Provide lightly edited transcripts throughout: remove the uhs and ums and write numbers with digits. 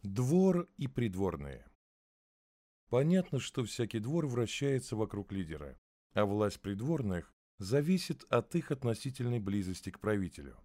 Двор и придворные. Понятно, что всякий двор вращается вокруг лидера, а власть придворных зависит от их относительной близости к правителю.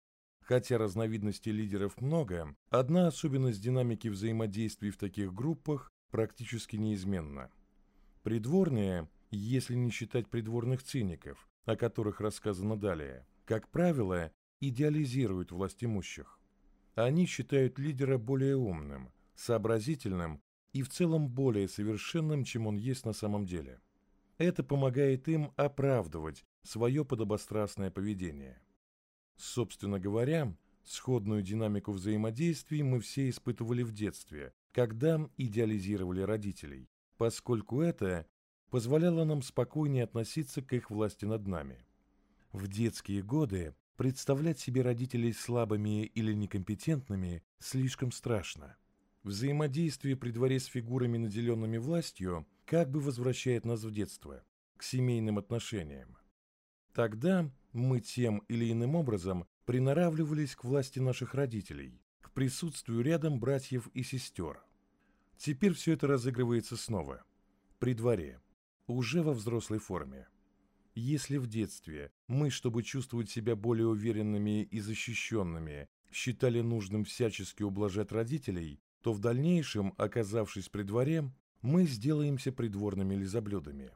Хотя разновидностей лидеров много, одна особенность динамики взаимодействий в таких группах практически неизменна. Придворные, если не считать придворных циников, о которых рассказано далее, как правило, идеализируют власть имущих. Они считают лидера более умным, сообразительным и в целом более совершенным, чем он есть на самом деле. Это помогает им оправдывать свое подобострастное поведение. Собственно говоря, сходную динамику взаимодействий мы все испытывали в детстве, когда идеализировали родителей, поскольку это позволяло нам спокойнее относиться к их власти над нами. В детские годы представлять себе родителей слабыми или некомпетентными слишком страшно. Взаимодействие при дворе с фигурами, наделенными властью, как бы возвращает нас в детство, к семейным отношениям. Тогда мы тем или иным образом приноравливались к власти наших родителей, к присутствию рядом братьев и сестер. Теперь все это разыгрывается снова, при дворе, уже во взрослой форме. Если в детстве мы, чтобы чувствовать себя более уверенными и защищенными, считали нужным всячески ублажать родителей, то в дальнейшем, оказавшись при дворе, мы сделаемся придворными лизоблюдами.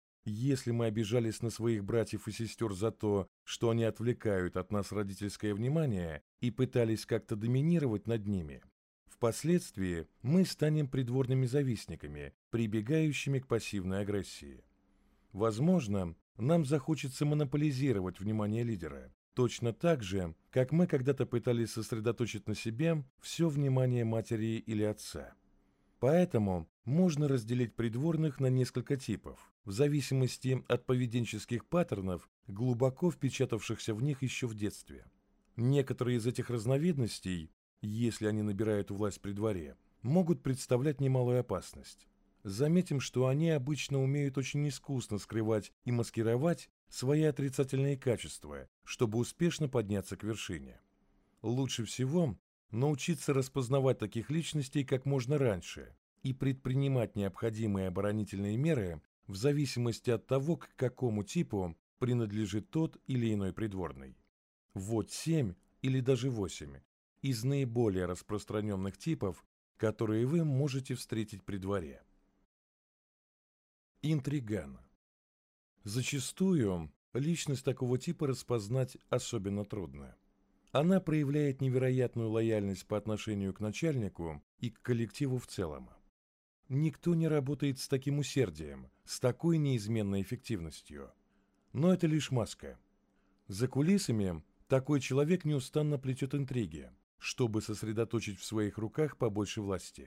Если мы обижались на своих братьев и сестер за то, что они отвлекают от нас родительское внимание и пытались как-то доминировать над ними, впоследствии мы станем придворными завистниками, прибегающими к пассивной агрессии. Возможно, нам захочется монополизировать внимание лидера, точно так же, как мы когда-то пытались сосредоточить на себе все внимание матери или отца. Поэтому можно разделить придворных на несколько типов, в зависимости от поведенческих паттернов, глубоко впечатавшихся в них еще в детстве. Некоторые из этих разновидностей, если они набирают власть при дворе, могут представлять немалую опасность. Заметим, что они обычно умеют очень искусно скрывать и маскировать свои отрицательные качества, чтобы успешно подняться к вершине. Лучше всего научиться распознавать таких личностей как можно раньше и предпринимать необходимые оборонительные меры в зависимости от того, к какому типу принадлежит тот или иной придворный. Вот 7 или даже 8 из наиболее распространенных типов, которые вы можете встретить при дворе. Интриган. Зачастую личность такого типа распознать особенно трудно. Она проявляет невероятную лояльность по отношению к начальнику и к коллективу в целом. Никто не работает с таким усердием, с такой неизменной эффективностью. Но это лишь маска. За кулисами такой человек неустанно плетет интриги, чтобы сосредоточить в своих руках побольше власти.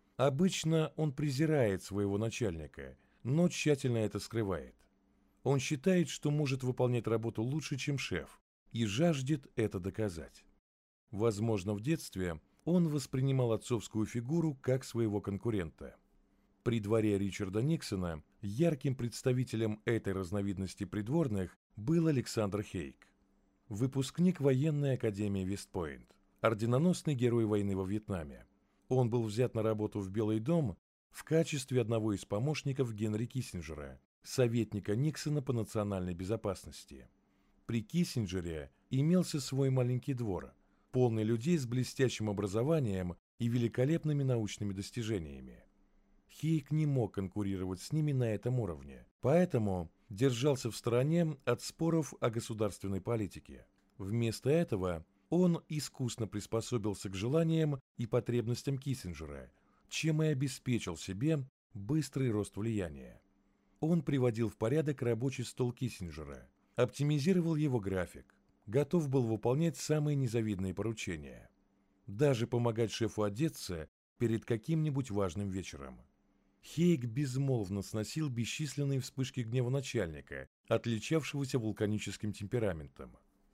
Обычно он презирает своего начальника, но тщательно это скрывает. Он считает, что может выполнять работу лучше, чем шеф, и жаждет это доказать. Возможно, в детстве он воспринимал отцовскую фигуру как своего конкурента. При дворе Ричарда Никсона ярким представителем этой разновидности придворных был Александр Хейг. Выпускник военной академии Вест-Пойнт, орденоносный герой войны во Вьетнаме. Он был взят на работу в Белый дом в качестве одного из помощников Генри Киссинджера, советника Никсона по национальной безопасности. При Киссинджере имелся свой маленький двор, полный людей с блестящим образованием и великолепными научными достижениями. Хейг не мог конкурировать с ними на этом уровне, поэтому держался в стороне от споров о государственной политике. Вместо этого он искусно приспособился к желаниям и потребностям Киссинджера, чем и обеспечил себе быстрый рост влияния. Он приводил в порядок рабочий стол Киссинджера, оптимизировал его график, готов был выполнять самые незавидные поручения, даже помогать шефу одеться перед каким-нибудь важным вечером. Хейг безмолвно сносил бесчисленные вспышки гнева начальника, отличавшегося вулканическим темпераментом.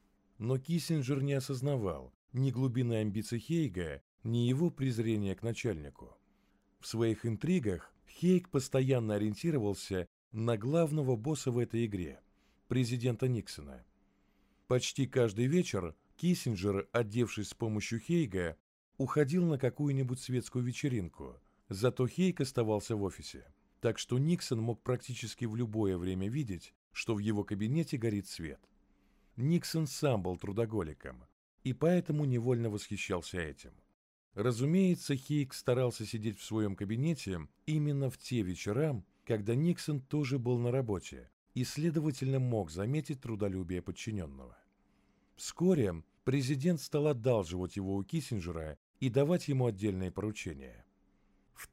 Но Киссинджер не осознавал ни глубины амбиций Хейга, ни его презрения к начальнику. В своих интригах Хейг постоянно ориентировался на главного босса в этой игре – президента Никсона. Почти каждый вечер Киссинджер, одевшись с помощью Хейга, уходил на какую-нибудь светскую вечеринку, зато Хейк оставался в офисе. Так что Никсон мог практически в любое время видеть, что в его кабинете горит свет. Никсон сам был трудоголиком, и поэтому невольно восхищался этим. Разумеется, Хейк старался сидеть в своем кабинете именно в те вечера, когда Никсон тоже был на работе и, следовательно, мог заметить трудолюбие подчиненного. Вскоре президент стал одалживать его у Киссинджера и давать ему отдельные поручения. В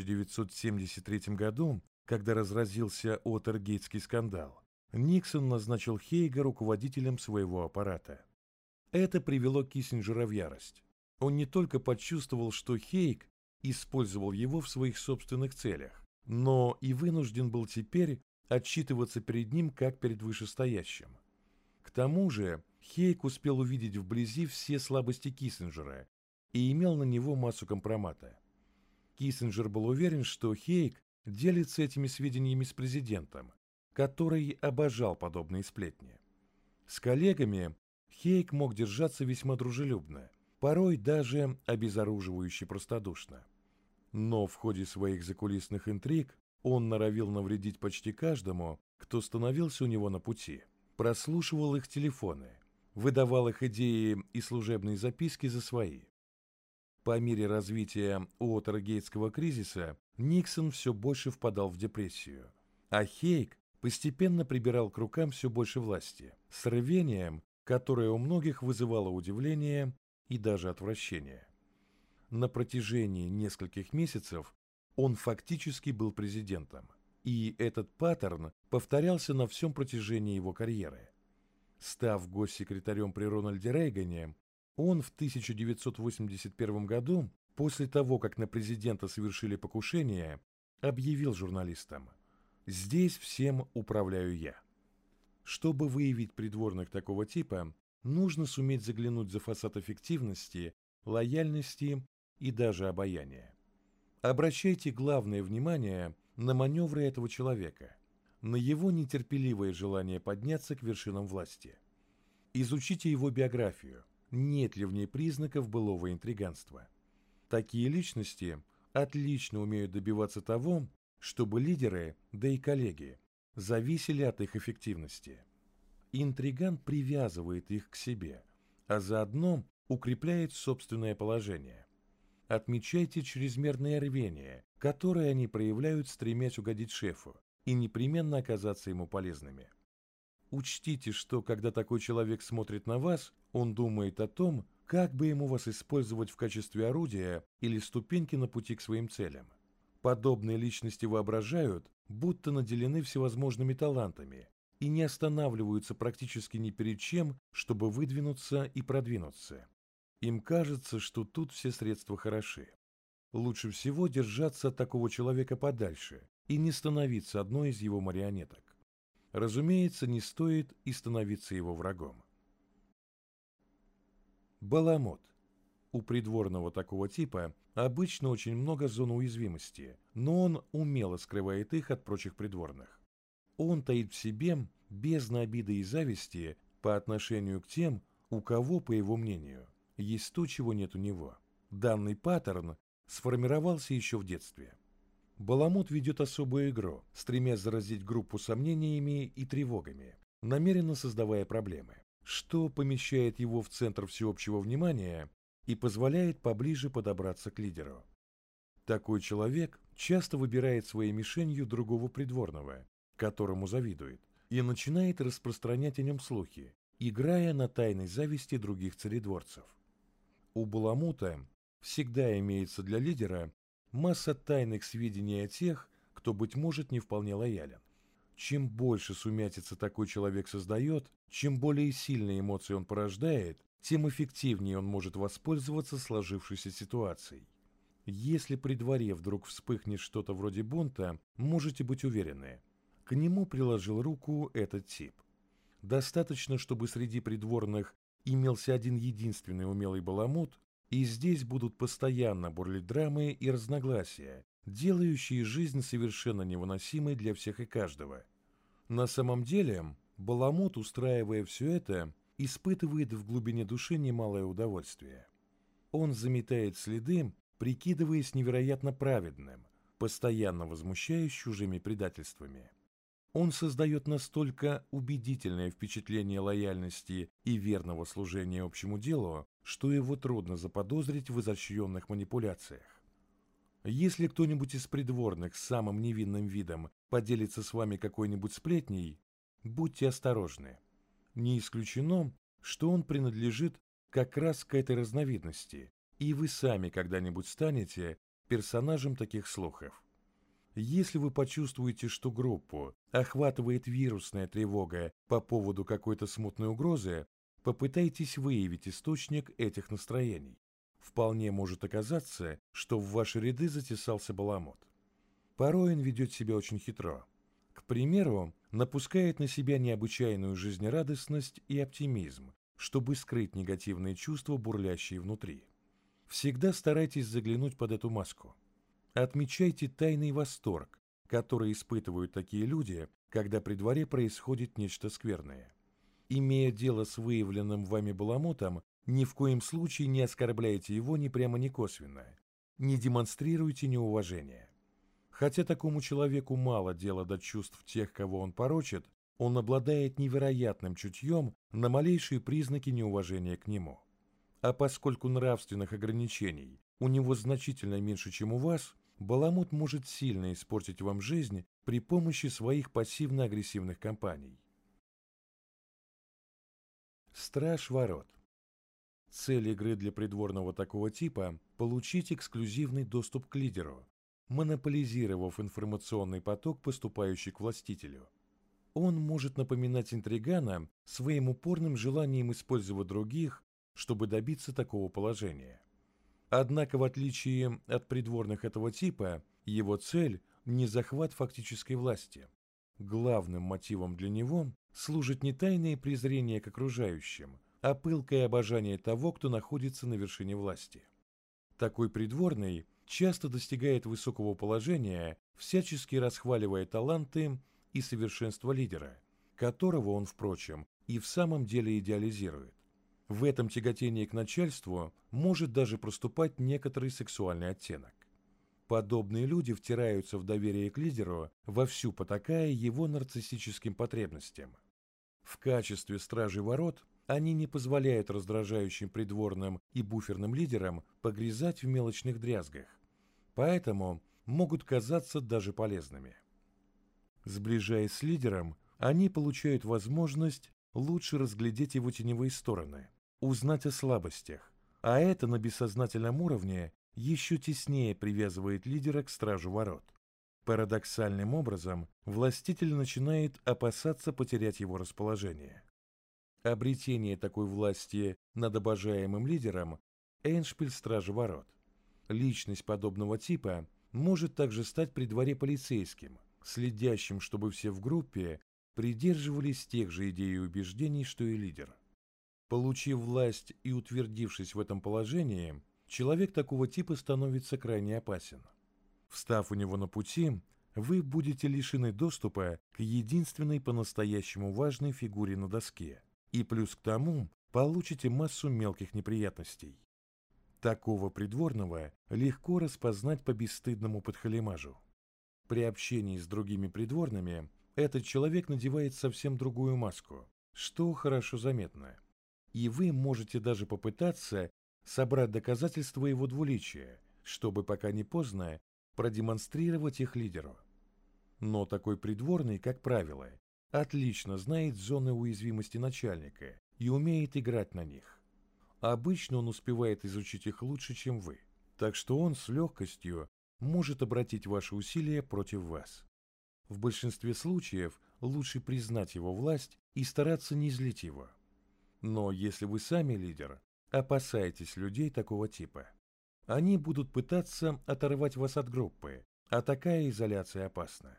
1973 году, когда разразился Уотергейтский скандал, Никсон назначил Хейга руководителем своего аппарата. Это привело Киссинджера в ярость. Он не только почувствовал, что Хейг использовал его в своих собственных целях, но и вынужден был теперь отчитываться перед ним как перед вышестоящим. К тому же Хейг успел увидеть вблизи все слабости Киссинджера и имел на него массу компромата. Киссинджер был уверен, что Хейг делится этими сведениями с президентом, который обожал подобные сплетни. С коллегами Хейг мог держаться весьма дружелюбно, порой даже обезоруживающе простодушно. Но в ходе своих закулисных интриг он норовил навредить почти каждому, кто становился у него на пути, прослушивал их телефоны, выдавал их идеи и служебные записки за свои. По мере развития Уотергейтского кризиса Никсон все больше впадал в депрессию, а Хейг постепенно прибирал к рукам все больше власти, с рвением, которое у многих вызывало удивление и даже отвращение. На протяжении нескольких месяцев он фактически был президентом, и этот паттерн повторялся на всем протяжении его карьеры. Став госсекретарем при Рональде Рейгане, он в 1981 году, после того, как на президента совершили покушение, объявил журналистам: «Здесь всем управляю я». Чтобы выявить придворных такого типа, нужно суметь заглянуть за фасад эффективности, лояльности и даже обаяния. Обращайте главное внимание на маневры этого человека, на его нетерпеливое желание подняться к вершинам власти. Изучите его биографию, нет ли в ней признаков былого интриганства. Такие личности отлично умеют добиваться того, чтобы лидеры, да и коллеги, зависели от их эффективности. Интриган привязывает их к себе, а заодно укрепляет собственное положение. Отмечайте чрезмерное рвение, которое они проявляют, стремясь угодить шефу и непременно оказаться ему полезными. Учтите, что когда такой человек смотрит на вас, он думает о том, как бы ему вас использовать в качестве орудия или ступеньки на пути к своим целям. Подобные личности воображают, будто наделены всевозможными талантами и не останавливаются практически ни перед чем, чтобы выдвинуться и продвинуться. Им кажется, что тут все средства хороши. Лучше всего держаться от такого человека подальше и не становиться одной из его марионеток. Разумеется, не стоит и становиться его врагом. Баламут. У придворного такого типа обычно очень много зон уязвимости, но он умело скрывает их от прочих придворных. Он таит в себе бездну обиды и зависти по отношению к тем, у кого, по его мнению, есть то, чего нет у него. Данный паттерн сформировался еще в детстве. Баламут ведет особую игру, стремясь заразить группу сомнениями и тревогами, намеренно создавая проблемы, что помещает его в центр всеобщего внимания и позволяет поближе подобраться к лидеру. Такой человек часто выбирает своей мишенью другого придворного, которому завидует, и начинает распространять о нем слухи, играя на тайной зависти других царедворцев. У Баламута всегда имеется для лидера масса тайных сведений о тех, кто, быть может, не вполне лоялен. Чем больше сумятицы такой человек создает, чем более сильные эмоции он порождает, тем эффективнее он может воспользоваться сложившейся ситуацией. Если при дворе вдруг вспыхнет что-то вроде бунта, можете быть уверены, к нему приложил руку этот тип. Достаточно, чтобы среди придворных имелся один единственный умелый баламут, и здесь будут постоянно бурлить драмы и разногласия, делающие жизнь совершенно невыносимой для всех и каждого. На самом деле, баламут, устраивая все это, испытывает в глубине души немалое удовольствие. Он заметает следы, прикидываясь невероятно праведным, постоянно возмущаясь чужими предательствами. Он создает настолько убедительное впечатление лояльности и верного служения общему делу, что его трудно заподозрить в изощренных манипуляциях. Если кто-нибудь из придворных с самым невинным видом поделится с вами какой-нибудь сплетней, будьте осторожны. Не исключено, что он принадлежит как раз к этой разновидности, и вы сами когда-нибудь станете персонажем таких слухов. Если вы почувствуете, что группу охватывает вирусная тревога по поводу какой-то смутной угрозы, попытайтесь выявить источник этих настроений. Вполне может оказаться, что в ваши ряды затесался баламут. Порой он ведет себя очень хитро. К примеру, напускает на себя необычайную жизнерадостность и оптимизм, чтобы скрыть негативные чувства, бурлящие внутри. Всегда старайтесь заглянуть под эту маску. Отмечайте тайный восторг, который испытывают такие люди, когда при дворе происходит нечто скверное. Имея дело с выявленным вами баламутом, ни в коем случае не оскорбляйте его ни прямо, ни косвенно. Не демонстрируйте неуважения. Хотя такому человеку мало дела до чувств тех, кого он порочит, он обладает невероятным чутьем на малейшие признаки неуважения к нему. А поскольку нравственных ограничений у него значительно меньше, чем у вас, баламут может сильно испортить вам жизнь при помощи своих пассивно-агрессивных кампаний. Страж ворот. Цель игры для придворного такого типа – получить эксклюзивный доступ к лидеру, монополизировав информационный поток, поступающий к властителю. Он может напоминать интригана своим упорным желанием использовать других, чтобы добиться такого положения. Однако, в отличие от придворных этого типа, его цель – не захват фактической власти. Главным мотивом для него служит не тайное презрение к окружающим, а пылкое обожание того, кто находится на вершине власти. Такой придворный часто достигает высокого положения, всячески расхваливая таланты и совершенство лидера, которого он, впрочем, и в самом деле идеализирует. В этом тяготении к начальству может даже проступать некоторый сексуальный оттенок. Подобные люди втираются в доверие к лидеру, вовсю потакая его нарциссическим потребностям. В качестве стражей ворот они не позволяют раздражающим придворным и буферным лидерам погрязать в мелочных дрязгах, поэтому могут казаться даже полезными. Сближаясь с лидером, они получают возможность лучше разглядеть его теневые стороны, узнать о слабостях, а это на бессознательном уровне еще теснее привязывает лидера к стражу ворот. Парадоксальным образом, властитель начинает опасаться потерять его расположение. Обретение такой власти над обожаемым лидером – эндшпиль стражи ворот. Личность подобного типа может также стать при дворе полицейским, следящим, чтобы все в группе придерживались тех же идей и убеждений, что и лидер. Получив власть и утвердившись в этом положении, человек такого типа становится крайне опасен. Встав у него на пути, вы будете лишены доступа к единственной по-настоящему важной фигуре на доске, и плюс к тому получите массу мелких неприятностей. Такого придворного легко распознать по бесстыдному подхалимажу. При общении с другими придворными этот человек надевает совсем другую маску, что хорошо заметно. И вы можете даже попытаться собрать доказательства его двуличия, чтобы пока не поздно продемонстрировать их лидеру. Но такой придворный, как правило, отлично знает зоны уязвимости начальника и умеет играть на них. Обычно он успевает изучить их лучше, чем вы, так что он с легкостью может обратить ваши усилия против вас. В большинстве случаев лучше признать его власть и стараться не злить его. Но если вы сами лидер, опасайтесь людей такого типа. Они будут пытаться оторвать вас от группы, а такая изоляция опасна.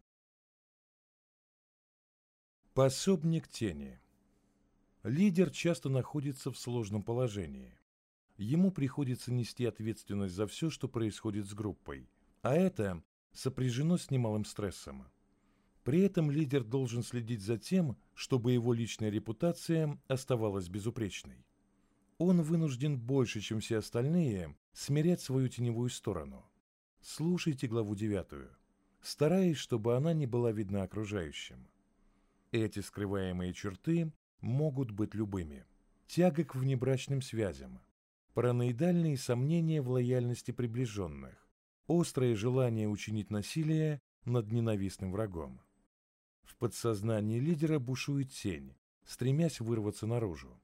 Пособник тени. Лидер часто находится в сложном положении. Ему приходится нести ответственность за все, что происходит с группой, а это сопряжено с немалым стрессом. При этом лидер должен следить за тем, чтобы его личная репутация оставалась безупречной. Он вынужден больше, чем все остальные, смирять свою теневую сторону. Слушайте главу 9, стараясь, чтобы она не была видна окружающим. Эти скрываемые черты могут быть любыми. Тяга к внебрачным связям, параноидальные сомнения в лояльности приближенных, острое желание учинить насилие над ненавистным врагом. В подсознании лидера бушует тень, стремясь вырваться наружу.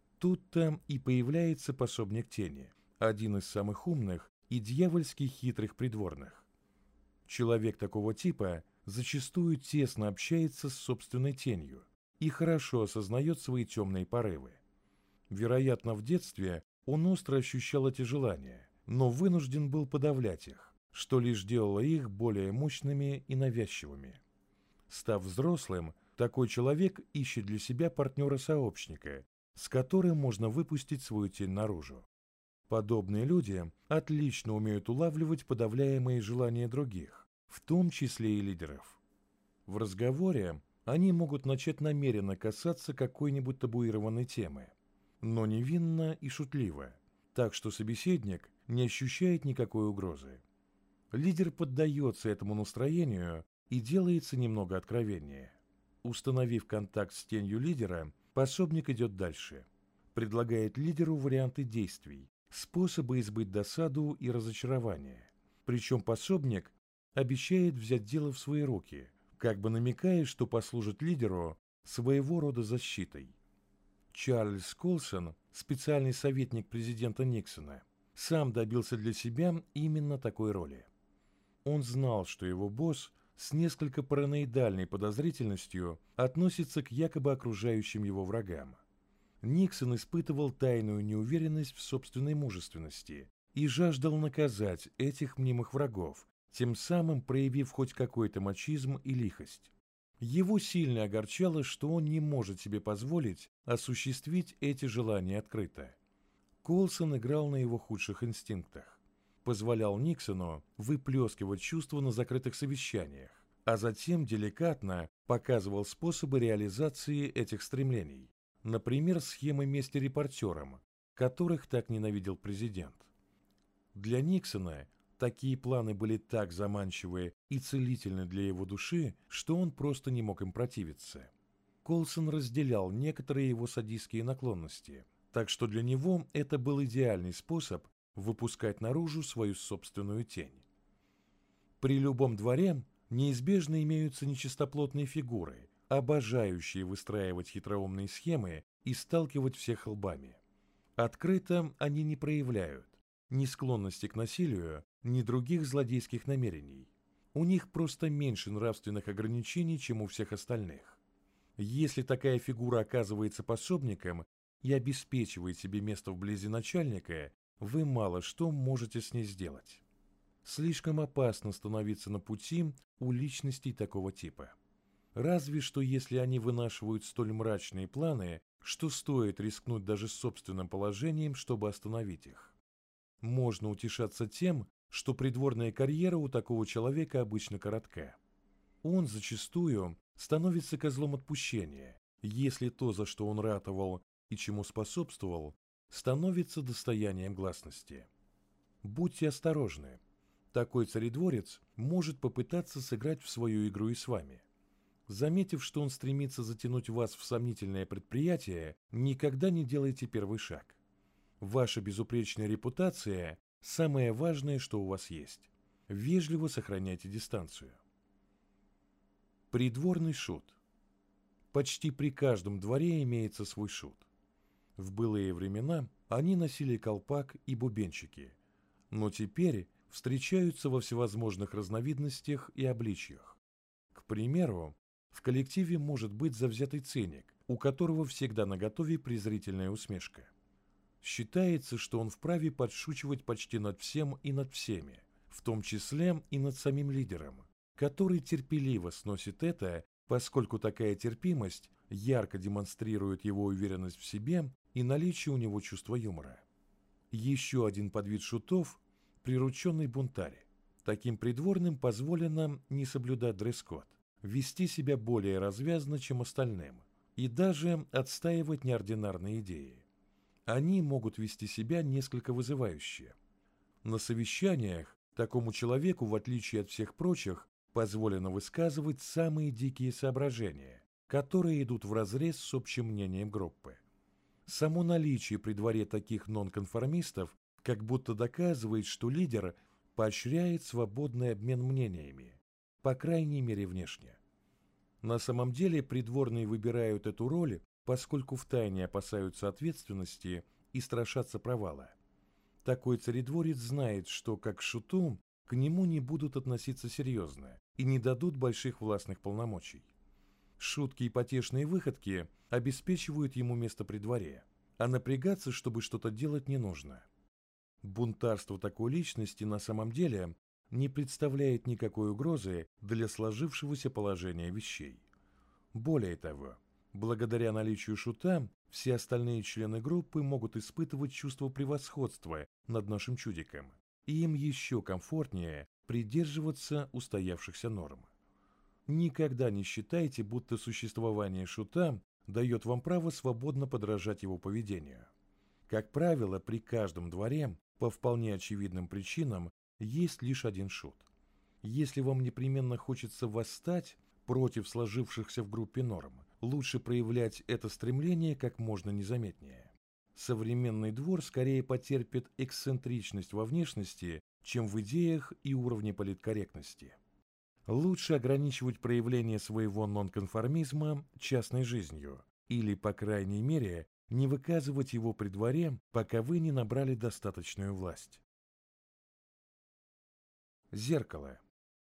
Тут-то и появляется пособник тени, один из самых умных и дьявольски хитрых придворных. Человек такого типа зачастую тесно общается с собственной тенью и хорошо осознает свои темные порывы. Вероятно, в детстве он остро ощущал эти желания, но вынужден был подавлять их, что лишь делало их более мощными и навязчивыми. Став взрослым, такой человек ищет для себя партнера-сообщника, с которым можно выпустить свою тень наружу. Подобные люди отлично умеют улавливать подавляемые желания других, в том числе и лидеров. В разговоре они могут начать намеренно касаться какой-нибудь табуированной темы, но невинно и шутливо, так что собеседник не ощущает никакой угрозы. Лидер поддается этому настроению и делается немного откровеннее. Установив контакт с тенью лидера, пособник идет дальше. Предлагает лидеру варианты действий, способы избыть досаду и разочарования. Причем пособник обещает взять дело в свои руки, как бы намекая, что послужит лидеру своего рода защитой. Чарльз Колсон, специальный советник президента Никсона, сам добился для себя именно такой роли. Он знал, что его босс с несколько параноидальной подозрительностью относится к якобы окружающим его врагам. Никсон испытывал тайную неуверенность в собственной мужественности и жаждал наказать этих мнимых врагов, тем самым проявив хоть какой-то мачизм и лихость. Его сильно огорчало, что он не может себе позволить осуществить эти желания открыто. Колсон играл на его худших инстинктах, позволял Никсону выплескивать чувства на закрытых совещаниях, а затем деликатно показывал способы реализации этих стремлений, например, схемы мести репортерам, которых так ненавидел президент. Для Никсона такие планы были так заманчивы и целительны для его души, что он просто не мог им противиться. Колсон разделял некоторые его садистские наклонности, так что для него это был идеальный способ выпускать наружу свою собственную тень. При любом дворе неизбежно имеются нечистоплотные фигуры, обожающие выстраивать хитроумные схемы и сталкивать всех лбами. Открыто они не проявляют ни склонности к насилию, ни других злодейских намерений. У них просто меньше нравственных ограничений, чем у всех остальных. Если такая фигура оказывается пособником и обеспечивает себе место вблизи начальника, вы мало что можете с ней сделать. Слишком опасно становиться на пути у личностей такого типа. Разве что если они вынашивают столь мрачные планы, что стоит рискнуть даже собственным положением, чтобы остановить их. Можно утешаться тем, что придворная карьера у такого человека обычно коротка. Он зачастую становится козлом отпущения, если то, за что он ратовал и чему способствовал, становится достоянием гласности. Будьте осторожны. Такой царедворец может попытаться сыграть в свою игру и с вами. Заметив, что он стремится затянуть вас в сомнительное предприятие, никогда не делайте первый шаг. Ваша безупречная репутация – самое важное, что у вас есть. Вежливо сохраняйте дистанцию. Придворный шут. Почти при каждом дворе имеется свой шут. В былые времена они носили колпак и бубенчики, но теперь встречаются во всевозможных разновидностях и обличьях. К примеру, в коллективе может быть завзятый циник, у которого всегда наготове презрительная усмешка. Считается, что он вправе подшучивать почти над всем и над всеми, в том числе и над самим лидером, который терпеливо сносит это, поскольку такая терпимость ярко демонстрирует его уверенность в себе и наличие у него чувства юмора. Еще один подвид шутов – прирученный бунтарь. Таким придворным позволено не соблюдать дресс-код, вести себя более развязно, чем остальным, и даже отстаивать неординарные идеи. Они могут вести себя несколько вызывающе. На совещаниях такому человеку, в отличие от всех прочих, позволено высказывать самые дикие соображения, которые идут вразрез с общим мнением группы. Само наличие при дворе таких нонконформистов как будто доказывает, что лидер поощряет свободный обмен мнениями, по крайней мере внешне. На самом деле придворные выбирают эту роль, поскольку втайне опасаются ответственности и страшатся провала. Такой царедворец знает, что, как к шуту, к нему не будут относиться серьезно и не дадут больших властных полномочий. Шутки и потешные выходки обеспечивают ему место при дворе, а напрягаться, чтобы что-то делать, не нужно. Бунтарство такой личности на самом деле не представляет никакой угрозы для сложившегося положения вещей. Более того, благодаря наличию шута, все остальные члены группы могут испытывать чувство превосходства над нашим чудиком, и им еще комфортнее придерживаться устоявшихся норм. Никогда не считайте, будто существование шута дает вам право свободно подражать его поведению. Как правило, при каждом дворе, по вполне очевидным причинам, есть лишь один шут. Если вам непременно хочется восстать против сложившихся в группе норм, лучше проявлять это стремление как можно незаметнее. Современный двор скорее потерпит эксцентричность во внешности, чем в идеях и уровне политкорректности. Лучше ограничивать проявление своего нонконформизма частной жизнью или, по крайней мере, не выказывать его при дворе, пока вы не набрали достаточную власть. Зеркало.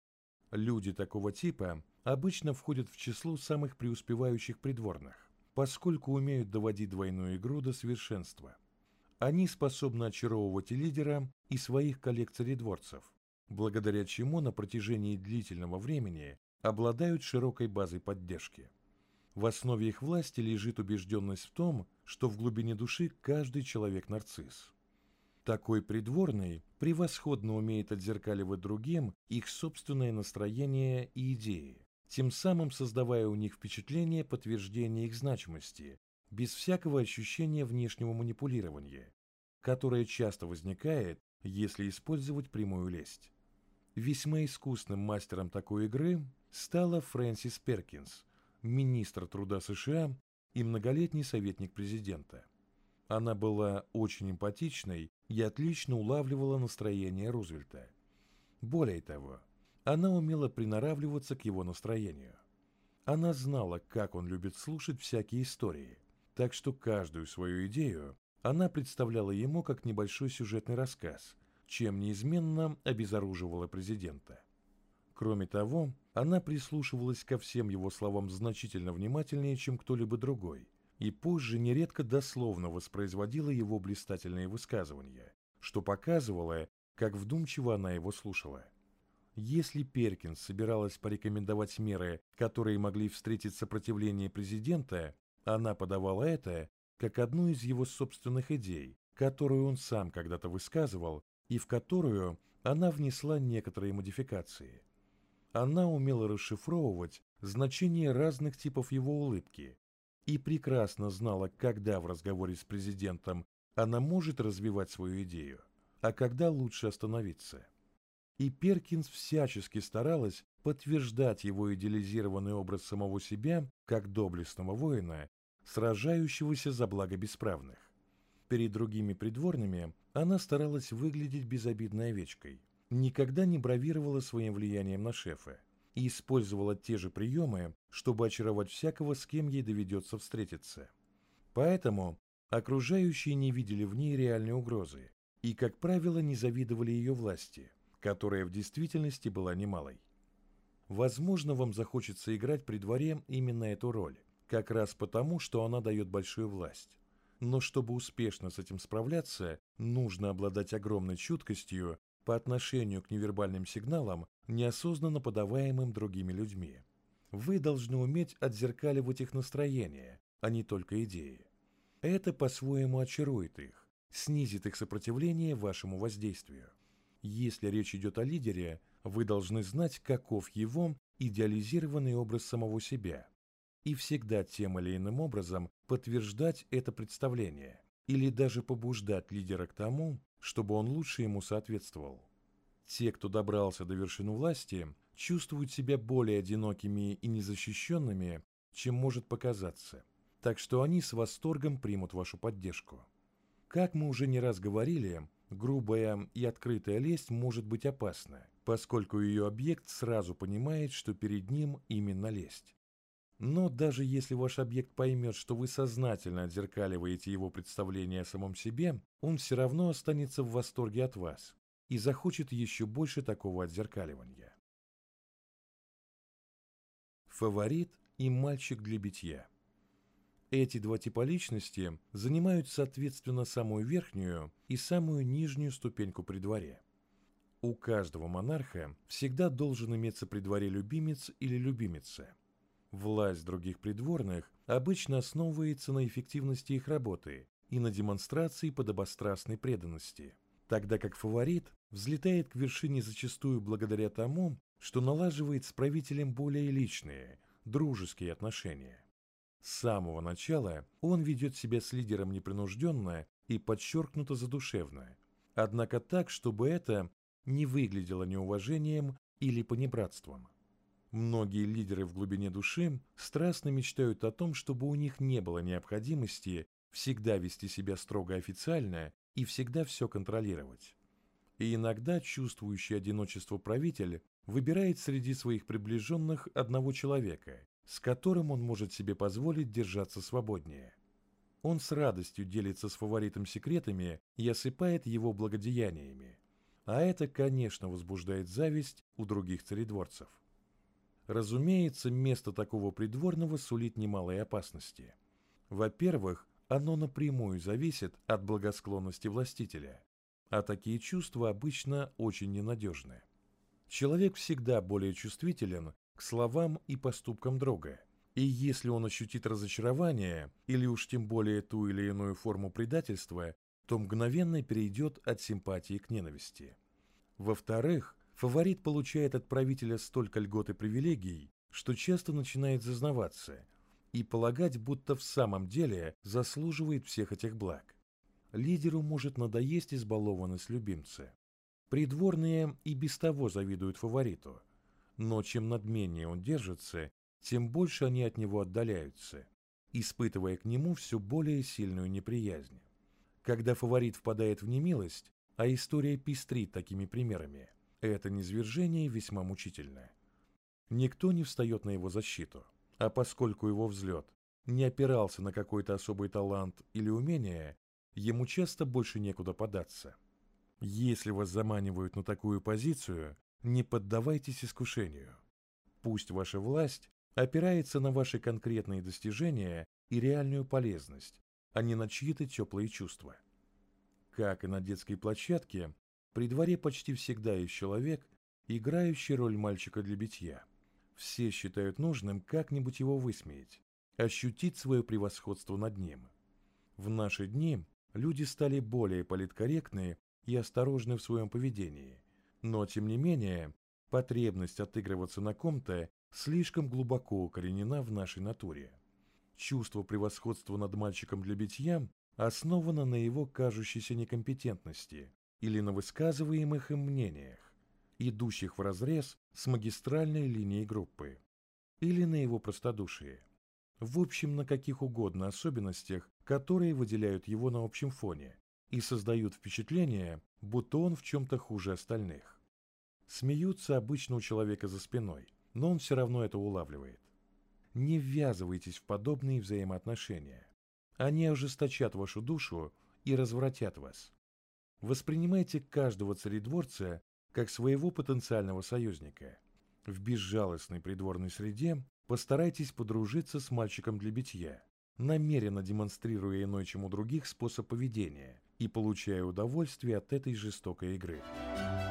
Люди такого типа обычно входят в число самых преуспевающих придворных, поскольку умеют доводить двойную игру до совершенства. Они способны очаровывать и лидера, и своих коллег-царедворцев, благодаря чему на протяжении длительного времени обладают широкой базой поддержки. В основе их власти лежит убежденность в том, что в глубине души каждый человек нарцисс. Такой придворный превосходно умеет отзеркаливать другим их собственное настроение и идеи, тем самым создавая у них впечатление подтверждения их значимости, без всякого ощущения внешнего манипулирования, которое часто возникает, если использовать прямую лесть. Весьма искусным мастером такой игры стала Фрэнсис Перкинс, министр труда США и многолетний советник президента. Она была очень эмпатичной и отлично улавливала настроение Рузвельта. Более того, она умела приноравливаться к его настроению. Она знала, как он любит слушать всякие истории, так что каждую свою идею она представляла ему как небольшой сюжетный рассказ, чем неизменно обезоруживала президента. Кроме того, она прислушивалась ко всем его словам значительно внимательнее, чем кто-либо другой, и позже нередко дословно воспроизводила его блистательные высказывания, что показывало, как вдумчиво она его слушала. Если Перкинс собиралась порекомендовать меры, которые могли встретить сопротивление президента, она подавала это как одну из его собственных идей, которую он сам когда-то высказывал, и в которую она внесла некоторые модификации. Она умела расшифровывать значение разных типов его улыбки и прекрасно знала, когда в разговоре с президентом она может развивать свою идею, а когда лучше остановиться. И Перкинс всячески старалась подтверждать его идеализированный образ самого себя как доблестного воина, сражающегося за благо бесправных. Перед другими придворными она старалась выглядеть безобидной овечкой, никогда не бравировала своим влиянием на шефа и использовала те же приемы, чтобы очаровать всякого, с кем ей доведется встретиться. Поэтому окружающие не видели в ней реальной угрозы и, как правило, не завидовали ее власти, которая в действительности была немалой. Возможно, вам захочется играть при дворе именно эту роль, как раз потому, что она дает большую власть. Но чтобы успешно с этим справляться, нужно обладать огромной чуткостью по отношению к невербальным сигналам, неосознанно подаваемым другими людьми. Вы должны уметь отзеркаливать их настроение, а не только идеи. Это по-своему очарует их, снизит их сопротивление вашему воздействию. Если речь идет о лидере, вы должны знать, каков его идеализированный образ самого себя, и всегда тем или иным образом подтверждать это представление, или даже побуждать лидера к тому, чтобы он лучше ему соответствовал. Те, кто добрался до вершины власти, чувствуют себя более одинокими и незащищенными, чем может показаться, так что они с восторгом примут вашу поддержку. Как мы уже не раз говорили, грубая и открытая лесть может быть опасна, поскольку ее объект сразу понимает, что перед ним именно лесть. Но даже если ваш объект поймет, что вы сознательно отзеркаливаете его представление о самом себе, он все равно останется в восторге от вас и захочет еще больше такого отзеркаливания. Фаворит и мальчик для битья. Эти два типа личности занимают соответственно самую верхнюю и самую нижнюю ступеньку при дворе. У каждого монарха всегда должен иметься при дворе любимец или любимица. Власть других придворных обычно основывается на эффективности их работы и на демонстрации подобострастной преданности, тогда как фаворит взлетает к вершине зачастую благодаря тому, что налаживает с правителем более личные, дружеские отношения. С самого начала он ведет себя с лидером непринужденно и подчеркнуто задушевно, однако так, чтобы это не выглядело неуважением или понебратством. Многие лидеры в глубине души страстно мечтают о том, чтобы у них не было необходимости всегда вести себя строго официально и всегда все контролировать. И иногда чувствующий одиночество правитель выбирает среди своих приближенных одного человека, с которым он может себе позволить держаться свободнее. Он с радостью делится с фаворитом секретами и осыпает его благодеяниями. А это, конечно, возбуждает зависть у других царедворцев. Разумеется, место такого придворного сулит немалые опасности. Во-первых, оно напрямую зависит от благосклонности властителя, а такие чувства обычно очень ненадежны. Человек всегда более чувствителен к словам и поступкам друга, и если он ощутит разочарование или уж тем более ту или иную форму предательства, то мгновенно перейдет от симпатии к ненависти. Во-вторых, фаворит получает от правителя столько льгот и привилегий, что часто начинает зазнаваться и полагать, будто в самом деле заслуживает всех этих благ. Лидеру может надоесть избалованность любимца. Придворные и без того завидуют фавориту, но чем надменнее он держится, тем больше они от него отдаляются, испытывая к нему все более сильную неприязнь. Когда фаворит впадает в немилость, а история пестрит такими примерами, это низвержение весьма мучительно. Никто не встает на его защиту, а поскольку его взлет не опирался на какой-то особый талант или умение, ему часто больше некуда податься. Если вас заманивают на такую позицию, не поддавайтесь искушению. Пусть ваша власть опирается на ваши конкретные достижения и реальную полезность, а не на чьи-то теплые чувства. Как и на детской площадке, при дворе почти всегда есть человек, играющий роль мальчика для битья. Все считают нужным как-нибудь его высмеять, ощутить свое превосходство над ним. В наши дни люди стали более политкорректны и осторожны в своем поведении, но, тем не менее, потребность отыгрываться на ком-то слишком глубоко укоренена в нашей натуре. Чувство превосходства над мальчиком для битья основано на его кажущейся некомпетентности или на высказываемых им мнениях, идущих вразрез с магистральной линией группы, или на его простодушии. В общем, на каких угодно особенностях, которые выделяют его на общем фоне и создают впечатление, будто он в чем-то хуже остальных. Смеются обычно у человека за спиной, но он все равно это улавливает. Не ввязывайтесь в подобные взаимоотношения. Они ожесточат вашу душу и развратят вас. Воспринимайте каждого царедворца как своего потенциального союзника. В безжалостной придворной среде постарайтесь подружиться с мальчиком для битья, намеренно демонстрируя иной, чем у других, способ поведения и получая удовольствие от этой жестокой игры.